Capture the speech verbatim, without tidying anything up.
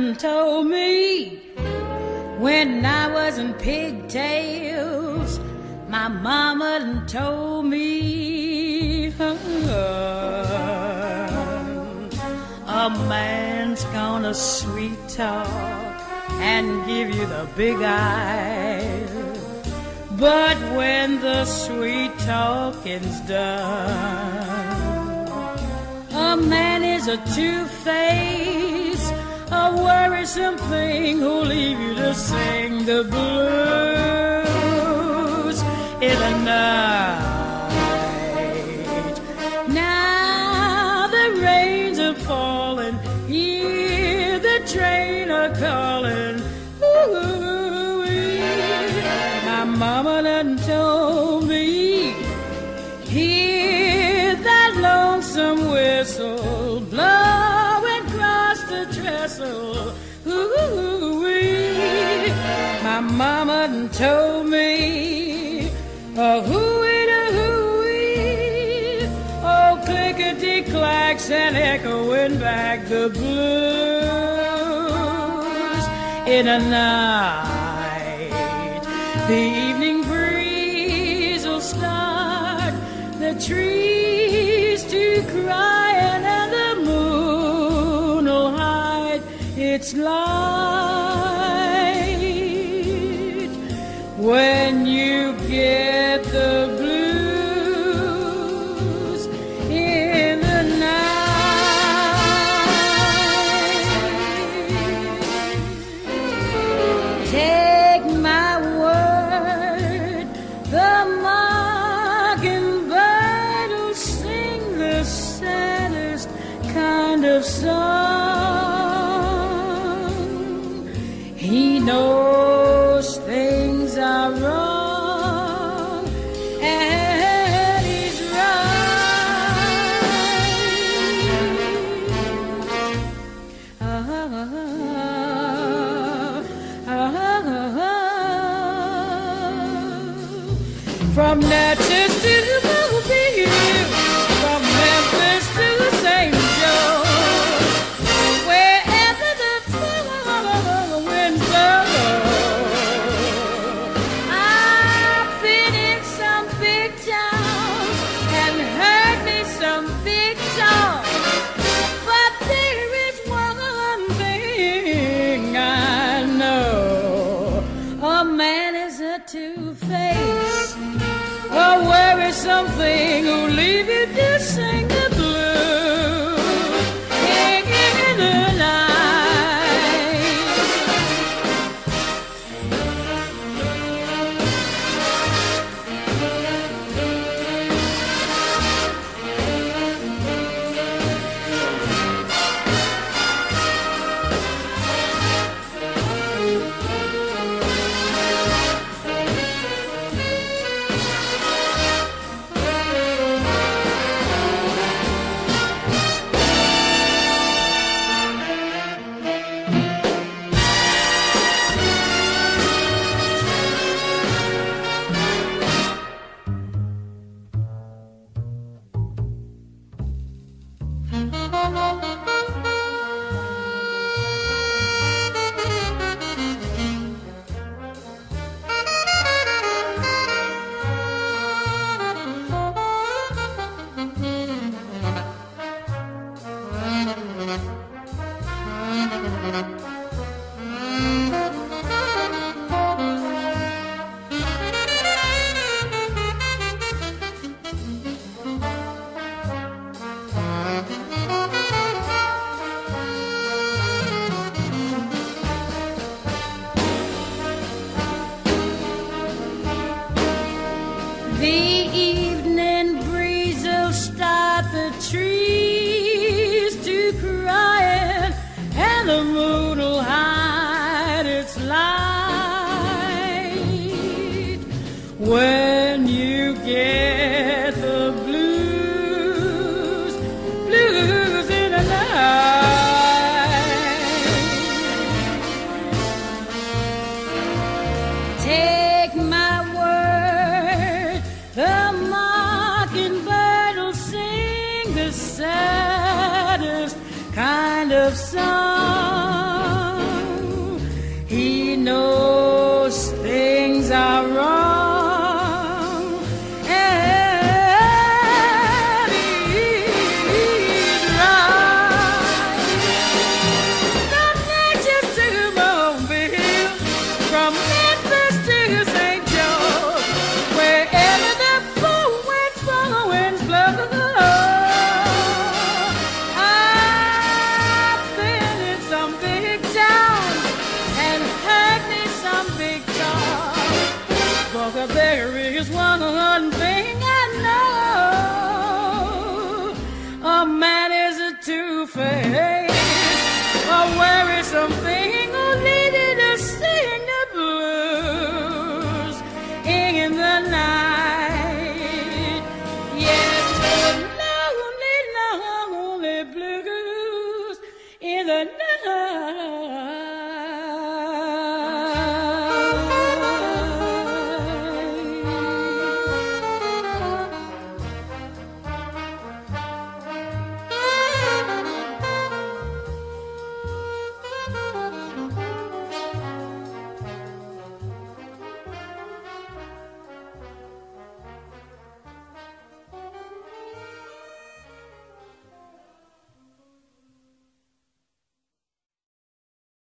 done told me when I was in pigtails. My mama done told me uh, a man's gonna sweet talk and give you the big eye, but when the sweet talking's done, a man is a two-face, a worrisome thing who'll leave you to sing the blues in the night. Now the rains are falling, hear the train a-calling. My mama done told me, hear that lonesome whistle blowing across the trestle. Ooh-wee. My mama done told me, oh, hooey da hooey, oh, clickety-clacks and echoing back the blues in a night. The evening breeze will start the trees to crying, and the moon will hide its light. When you get the blues in the night, take my word, the mockingbird will sing the saddest kind of song. He knows things are wrong, and he's right. Ah, ah, ah, from Natchez to Mobile, from Memphis to Saint Joe, wherever the winds blow. I've been in some big towns and heard me some big talk, but there is one thing I know: a man is a two-face, a worrisome thing who'll leave you to sing the blues in the night. The evening breeze will start the trees to crying, and the moon will hide its light. When you get the blues, blues in the night, take my word, the mockingbird will sing the saddest kind of song. just one thing